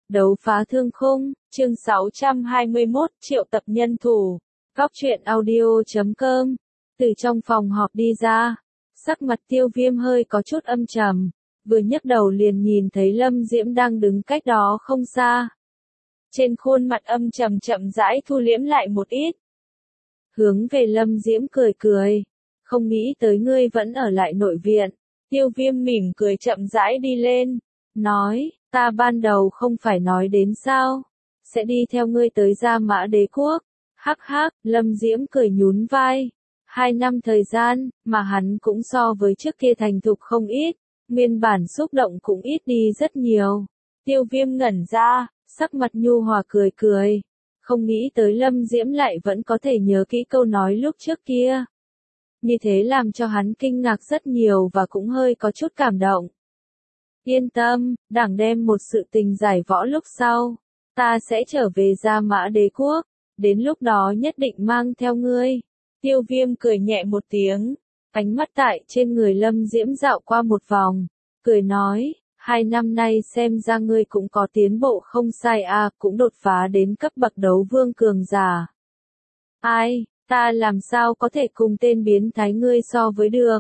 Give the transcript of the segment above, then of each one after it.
Đấu phá thương khung, chương 621, triệu tập nhân thủ. Góc truyện audio.com. Từ trong phòng họp đi ra, sắc mặt Tiêu Viêm hơi có chút âm trầm, vừa nhấc đầu liền nhìn thấy Lâm Diễm đang đứng cách đó không xa. Trên khuôn mặt âm trầm chậm rãi thu liễm lại một ít. Hướng về Lâm Diễm cười cười, không nghĩ tới ngươi vẫn ở lại nội viện. Tiêu Viêm mỉm cười chậm rãi đi lên, nói, ta ban đầu không phải nói đến sao, sẽ đi theo ngươi tới Gia Mã Đế Quốc. Hắc hắc, Lâm Diễm cười nhún vai. 2 năm thời gian, mà hắn cũng so với trước kia thành thục không ít, nguyên bản xúc động cũng ít đi rất nhiều. Tiêu Viêm ngẩn ra, sắc mặt nhu hòa cười cười, không nghĩ tới Lâm Diễm lại vẫn có thể nhớ kỹ câu nói lúc trước kia. Như thế làm cho hắn kinh ngạc rất nhiều và cũng hơi có chút cảm động. Yên tâm, đảng đem một sự tình giải võ lúc sau, ta sẽ trở về Gia Mã Đế Quốc, đến lúc đó nhất định mang theo ngươi. Tiêu Viêm cười nhẹ một tiếng, ánh mắt tại trên người Lâm Diễm dạo qua một vòng, cười nói, 2 năm nay xem ra ngươi cũng có tiến bộ không sai à, cũng đột phá đến cấp bậc đấu vương cường giả. Ai, ta làm sao có thể cùng tên biến thái ngươi so với được?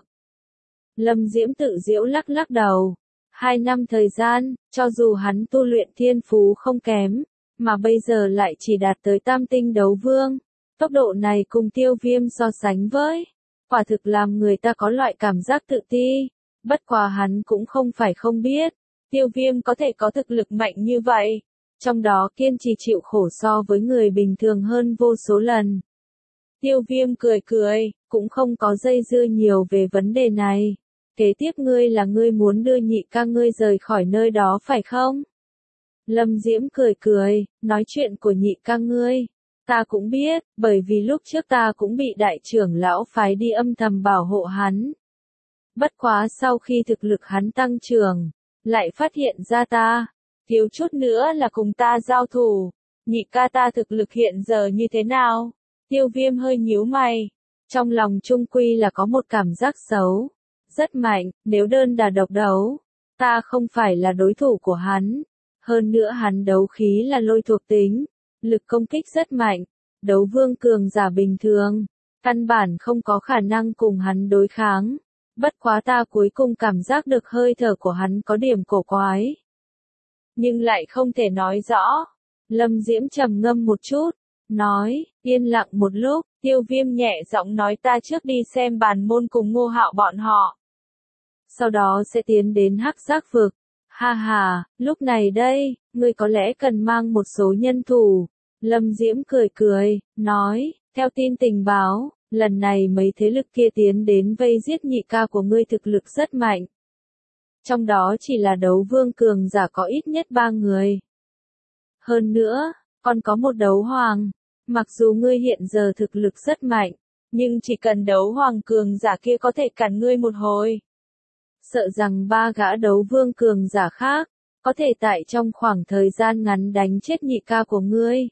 Lâm Diễm tự giễu lắc lắc đầu. 2 năm thời gian, cho dù hắn tu luyện thiên phú không kém, mà bây giờ lại chỉ đạt tới tam tinh đấu vương. Tốc độ này cùng Tiêu Viêm so sánh với, quả thực làm người ta có loại cảm giác tự ti. Bất quá hắn cũng không phải không biết, Tiêu Viêm có thể có thực lực mạnh như vậy, trong đó kiên trì chịu khổ so với người bình thường hơn vô số lần. Tiêu Viêm cười cười, cũng không có dây dưa nhiều về vấn đề này. Kế tiếp ngươi là ngươi muốn đưa nhị ca ngươi rời khỏi nơi đó phải không? Lâm Diễm cười cười, nói chuyện của nhị ca ngươi, ta cũng biết, bởi vì lúc trước ta cũng bị đại trưởng lão phái đi âm thầm bảo hộ hắn. Bất quá sau khi thực lực hắn tăng trưởng, lại phát hiện ra ta, thiếu chút nữa là cùng ta giao thủ. Nhị ca ta thực lực hiện giờ như thế nào? Tiêu Viêm hơi nhíu mày, trong lòng chung quy là có một cảm giác xấu. Rất mạnh, nếu đơn đà độc đấu, ta không phải là đối thủ của hắn. Hơn nữa hắn đấu khí là lôi thuộc tính, lực công kích rất mạnh, đấu vương cường giả bình thường, căn bản không có khả năng cùng hắn đối kháng. Bất quá ta cuối cùng cảm giác được hơi thở của hắn có điểm cổ quái, nhưng lại không thể nói rõ. Lâm Diễm trầm ngâm một chút, nói, yên lặng một lúc, Tiêu Viêm nhẹ giọng nói ta trước đi xem Bàn Môn cùng Ngô Hạo bọn họ. Sau đó sẽ tiến đến Hắc Giác Vực. Ha ha, lúc này đây, ngươi có lẽ cần mang một số nhân thủ. Lâm Diễm cười cười, nói, theo tin tình báo, lần này mấy thế lực kia tiến đến vây giết nhị ca của ngươi thực lực rất mạnh. Trong đó chỉ là đấu vương cường giả có ít nhất 3 người. Hơn nữa, còn có một đấu hoàng. Mặc dù ngươi hiện giờ thực lực rất mạnh, nhưng chỉ cần đấu hoàng cường giả kia có thể cản ngươi một hồi. Sợ rằng 3 gã đấu vương cường giả khác, có thể tại trong khoảng thời gian ngắn đánh chết nhị ca của ngươi.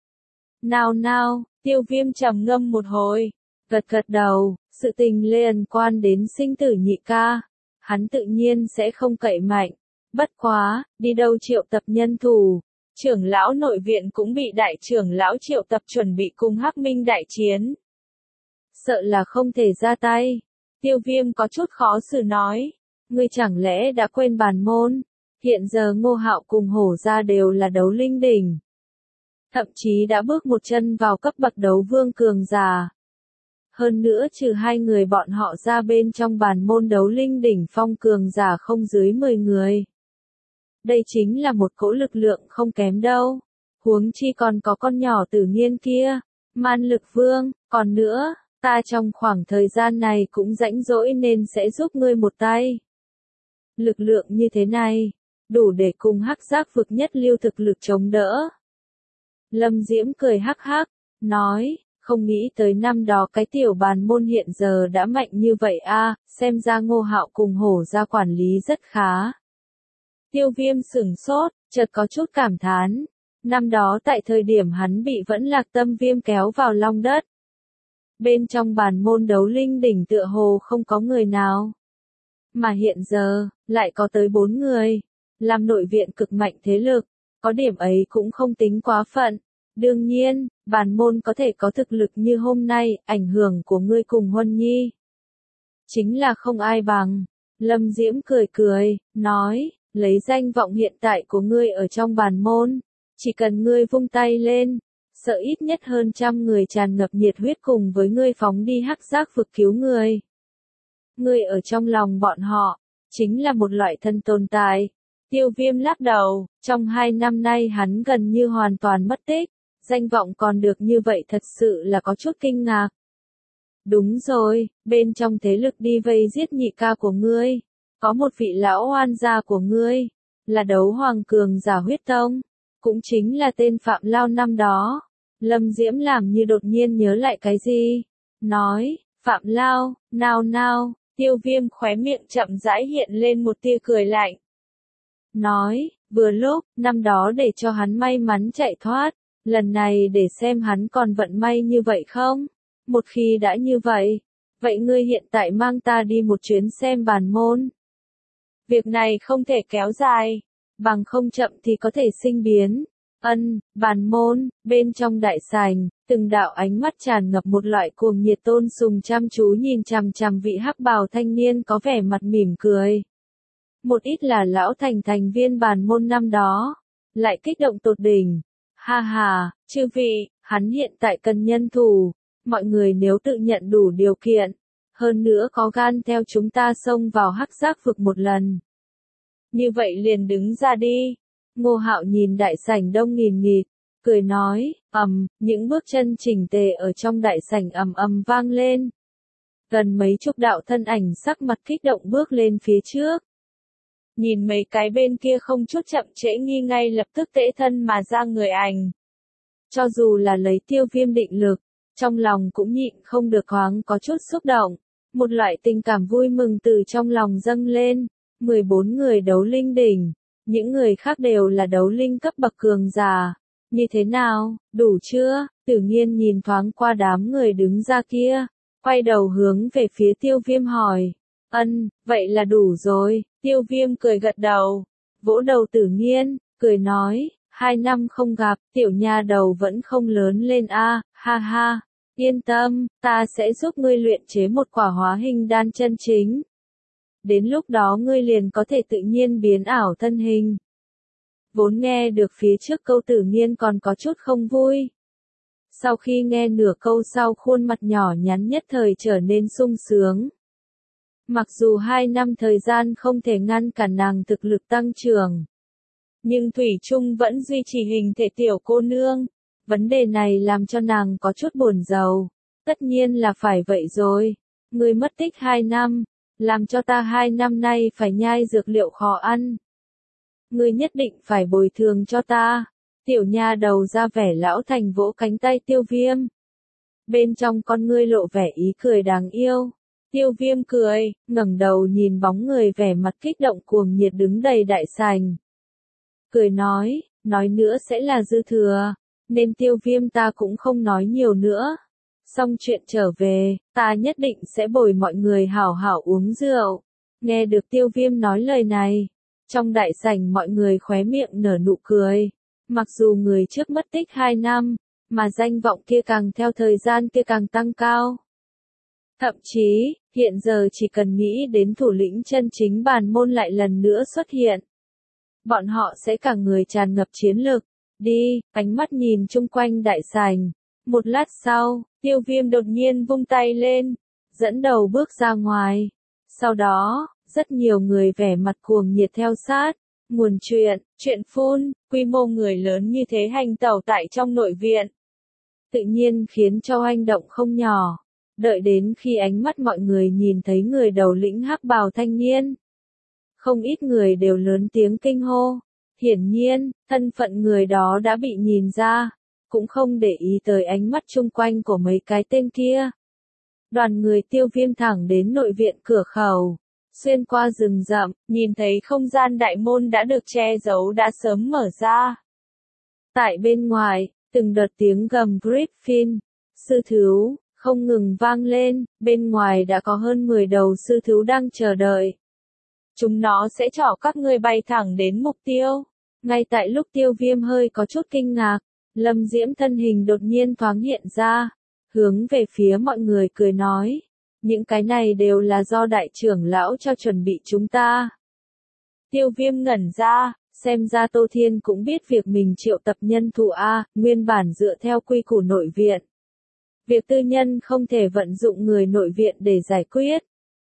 Nào, Tiêu Viêm trầm ngâm một hồi, gật gật đầu, sự tình liên quan đến sinh tử nhị ca, hắn tự nhiên sẽ không cậy mạnh. Bất quá, đi đâu triệu tập nhân thủ, trưởng lão nội viện cũng bị đại trưởng lão triệu tập chuẩn bị cùng Hắc Minh đại chiến. Sợ là không thể ra tay. Tiêu Viêm có chút khó xử nói, ngươi chẳng lẽ đã quên Bàn Môn, hiện giờ Ngô Hạo cùng Hổ gia đều là đấu linh đỉnh. Thậm chí đã bước một chân vào cấp bậc đấu vương cường giả. Hơn nữa trừ 2 người bọn họ ra bên trong Bàn Môn đấu linh đỉnh phong cường giả không dưới 10 người. Đây chính là một cỗ lực lượng không kém đâu. Huống chi còn có con nhỏ Tử Nghiên kia, Man Lực Vương, còn nữa, ta trong khoảng thời gian này cũng rãnh rỗi nên sẽ giúp ngươi một tay. Lực lượng như thế này, đủ để cùng Hắc Giác Vực nhất lưu thực lực chống đỡ. Lâm Diễm cười hắc hắc, nói, không nghĩ tới năm đó cái tiểu Bàn Môn hiện giờ đã mạnh như vậy a, xem ra Ngô Hạo cùng Hổ gia quản lý rất khá. Tiêu Viêm sửng sốt, chợt có chút cảm thán. Năm đó tại thời điểm hắn bị Vẫn Lạc Tâm Viêm kéo vào long đất, bên trong Bàn Môn đấu linh đỉnh tựa hồ không có người nào. Mà hiện giờ, lại có tới 4 người, làm nội viện cực mạnh thế lực, có điểm ấy cũng không tính quá phận. Đương nhiên, bản môn có thể có thực lực như hôm nay, ảnh hưởng của ngươi cùng Huân Nhi chính là không ai bằng. Lâm Diễm cười cười, nói, lấy danh vọng hiện tại của ngươi ở trong bản môn, chỉ cần ngươi vung tay lên, sợ ít nhất hơn 100 người tràn ngập nhiệt huyết cùng với ngươi phóng đi hắc giác vực cứu người. Ngươi ở trong lòng bọn họ, chính là một loại thân tồn tại. Tiêu Viêm lắc đầu, trong 2 năm nay hắn gần như hoàn toàn mất tích, danh vọng còn được như vậy thật sự là có chút kinh ngạc. Đúng rồi, bên trong thế lực đi vây giết nhị ca của ngươi, có một vị lão oan gia của ngươi, là Đấu Hoàng cường giả huyết tông, cũng chính là tên Phạm Lao năm đó. Lâm Diễm làm như đột nhiên nhớ lại cái gì, nói, Phạm Lao, nào, Tiêu Viêm khóe miệng chậm rãi hiện lên một tia cười lạnh. Nói, vừa lúc, năm đó để cho hắn may mắn chạy thoát, lần này để xem hắn còn vận may như vậy không? Một khi đã như vậy, vậy ngươi hiện tại mang ta đi một chuyến xem bản môn. Việc này không thể kéo dài, bằng không chậm thì có thể sinh biến. Bản môn, bên trong đại sảnh, từng đạo ánh mắt tràn ngập một loại cuồng nhiệt tôn sùng chăm chú nhìn chằm chằm vị hắc bào thanh niên có vẻ mặt mỉm cười. Một ít là lão thành viên bản môn năm đó, lại kích động tột đỉnh. Ha ha, chư vị, hắn hiện tại cần nhân thủ, mọi người nếu tự nhận đủ điều kiện, hơn nữa có gan theo chúng ta xông vào hắc giác vực một lần. Như vậy liền đứng ra đi. Ngô Hạo nhìn đại sảnh đông nghìn nghịt, cười nói, những bước chân chỉnh tề ở trong đại sảnh ầm vang lên. Gần mấy chục đạo thân ảnh sắc mặt kích động bước lên phía trước. Nhìn mấy cái bên kia không chút chậm trễ nghi ngay lập tức tễ thân mà ra người ảnh. Cho dù là lấy Tiêu Viêm định lực, trong lòng cũng nhịn không được thoáng có chút xúc động. Một loại tình cảm vui mừng từ trong lòng dâng lên. 14 người đấu linh đỉnh, những người khác đều là đấu linh cấp bậc cường giả. Như thế nào, đủ chưa? Tử Nghiên nhìn thoáng qua đám người đứng ra kia, quay đầu hướng về phía Tiêu Viêm hỏi. Vậy là đủ rồi. Tiêu Viêm cười gật đầu, vỗ đầu Tử Nghiên, cười nói, 2 năm không gặp, tiểu nha đầu vẫn không lớn lên a, ha ha. Yên tâm, ta sẽ giúp ngươi luyện chế một quả hóa hình đan chân chính. Đến lúc đó ngươi liền có thể tự nhiên biến ảo thân hình. Vốn nghe được phía trước câu Tử Nghiên còn có chút không vui. Sau khi nghe nửa câu sau khuôn mặt nhỏ nhắn nhất thời trở nên sung sướng. Mặc dù 2 năm thời gian không thể ngăn cản nàng thực lực tăng trưởng, nhưng Thủy Trung vẫn duy trì hình thể tiểu cô nương. Vấn đề này làm cho nàng có chút buồn rầu. Tất nhiên là phải vậy rồi. Ngươi mất tích 2 năm, làm cho ta 2 năm nay phải nhai dược liệu khó ăn. Ngươi nhất định phải bồi thường cho ta. Tiểu nha đầu ra vẻ lão thành vỗ cánh tay Tiêu Viêm. Bên trong con ngươi lộ vẻ ý cười đáng yêu. Tiêu Viêm cười, ngẩng đầu nhìn bóng người vẻ mặt kích động cuồng nhiệt đứng đầy đại sảnh. Cười nói nữa sẽ là dư thừa, nên Tiêu Viêm ta cũng không nói nhiều nữa. Xong chuyện trở về, ta nhất định sẽ bồi mọi người hảo hảo uống rượu. Nghe được Tiêu Viêm nói lời này, trong đại sảnh mọi người khóe miệng nở nụ cười. Mặc dù người trước mất tích 2 năm, mà danh vọng kia càng theo thời gian kia càng tăng cao. Thậm chí, hiện giờ chỉ cần nghĩ đến thủ lĩnh chân chính bản môn lại lần nữa xuất hiện, bọn họ sẽ cả người tràn ngập chiến lực. Đi, ánh mắt nhìn chung quanh đại sảnh. Một lát sau, Tiêu Viêm đột nhiên vung tay lên, dẫn đầu bước ra ngoài. Sau đó, rất nhiều người vẻ mặt cuồng nhiệt theo sát. Nguồn chuyện phun, quy mô người lớn như thế hành tẩu tại trong nội viện, tự nhiên khiến cho hoành động không nhỏ. Đợi đến khi ánh mắt mọi người nhìn thấy người đầu lĩnh hắc bào thanh niên, không ít người đều lớn tiếng kinh hô. Hiển nhiên, thân phận người đó đã bị nhìn ra, cũng không để ý tới ánh mắt chung quanh của mấy cái tên kia. Đoàn người Tiêu Viêm thẳng đến nội viện cửa khẩu, xuyên qua rừng rậm, nhìn thấy không gian đại môn đã được che giấu đã sớm mở ra. Tại bên ngoài, từng đợt tiếng gầm Griffin, sư thú, không ngừng vang lên, bên ngoài đã có hơn 10 đầu sư thú đang chờ đợi. Chúng nó sẽ chở các ngươi bay thẳng đến mục tiêu. Ngay tại lúc Tiêu Viêm hơi có chút kinh ngạc, Lâm Diễm thân hình đột nhiên thoáng hiện ra, hướng về phía mọi người cười nói, những cái này đều là do đại trưởng lão cho chuẩn bị chúng ta. Tiêu Viêm ngẩn ra, xem ra Tô Thiên cũng biết việc mình triệu tập nhân thủ A, nguyên bản dựa theo quy củ nội viện. Việc tư nhân không thể vận dụng người nội viện để giải quyết.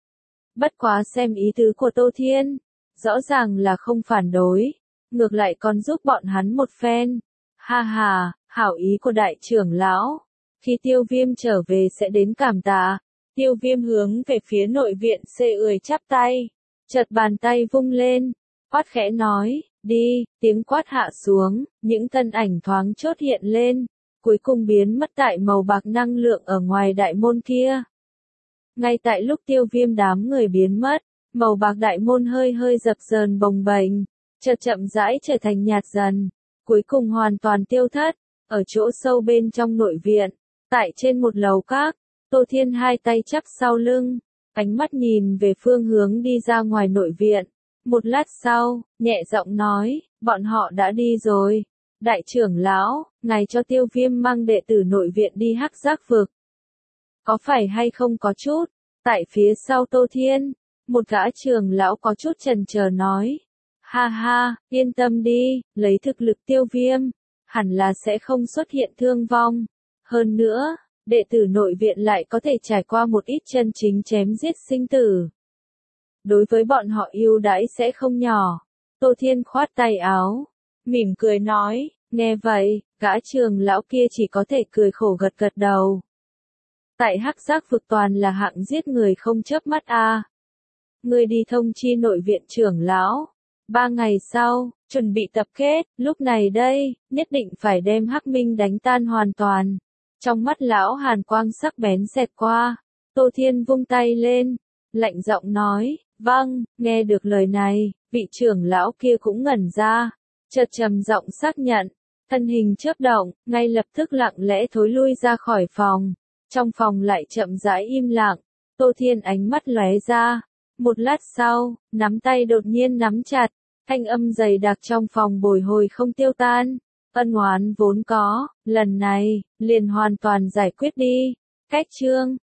Bất quá xem ý tứ của Tô Thiên, rõ ràng là không phản đối, ngược lại còn giúp bọn hắn một phen. Ha ha, hảo ý của đại trưởng lão. Khi Tiêu Viêm trở về sẽ đến cảm tạ. Tiêu Viêm hướng về phía nội viện xê ười chắp tay, chợt bàn tay vung lên, quát khẽ nói, đi, tiếng quát hạ xuống, những thân ảnh thoáng chốt hiện lên, cuối cùng biến mất tại màu bạc năng lượng ở ngoài đại môn kia. Ngay tại lúc Tiêu Viêm đám người biến mất, màu bạc đại môn hơi hơi dập dờn bồng bềnh, chợt chậm rãi trở thành nhạt dần, cuối cùng hoàn toàn tiêu thất, ở chỗ sâu bên trong nội viện, tại trên một lầu các, Tô Thiên hai tay chắp sau lưng, ánh mắt nhìn về phương hướng đi ra ngoài nội viện. Một lát sau, nhẹ giọng nói, bọn họ đã đi rồi. Đại trưởng lão, ngài cho Tiêu Viêm mang đệ tử nội viện đi Hắc Giác vực. Có phải hay không có chút? Tại phía sau Tô Thiên, một gã trưởng lão có chút chần chờ nói. Ha ha, yên tâm đi, lấy thực lực Tiêu Viêm, hẳn là sẽ không xuất hiện thương vong. Hơn nữa, đệ tử nội viện lại có thể trải qua một ít chân chính chém giết sinh tử. Đối với bọn họ ưu đãi sẽ không nhỏ. Tô Thiên khoát tay áo, mỉm cười nói, nghe vậy, gã trưởng lão kia chỉ có thể cười khổ gật gật đầu. Tại Hắc Giác vực toàn là hạng giết người không chớp mắt a. Người đi thông chi nội viện trưởng lão. 3 ngày sau, chuẩn bị tập kết, lúc này đây, nhất định phải đem Hắc Minh đánh tan hoàn toàn. Trong mắt lão hàn quang sắc bén xẹt qua, Tô Thiên vung tay lên, lạnh giọng nói, vâng, nghe được lời này, vị trưởng lão kia cũng ngẩn ra, chợt trầm giọng xác nhận, thân hình chớp động, ngay lập tức lặng lẽ thối lui ra khỏi phòng, trong phòng lại chậm rãi im lặng, Tô Thiên ánh mắt lóe ra, một lát sau, nắm tay đột nhiên nắm chặt, thanh âm dày đặc trong phòng bồi hồi không tiêu tan. Ân oán vốn có, lần này, liền hoàn toàn giải quyết đi. Cách chương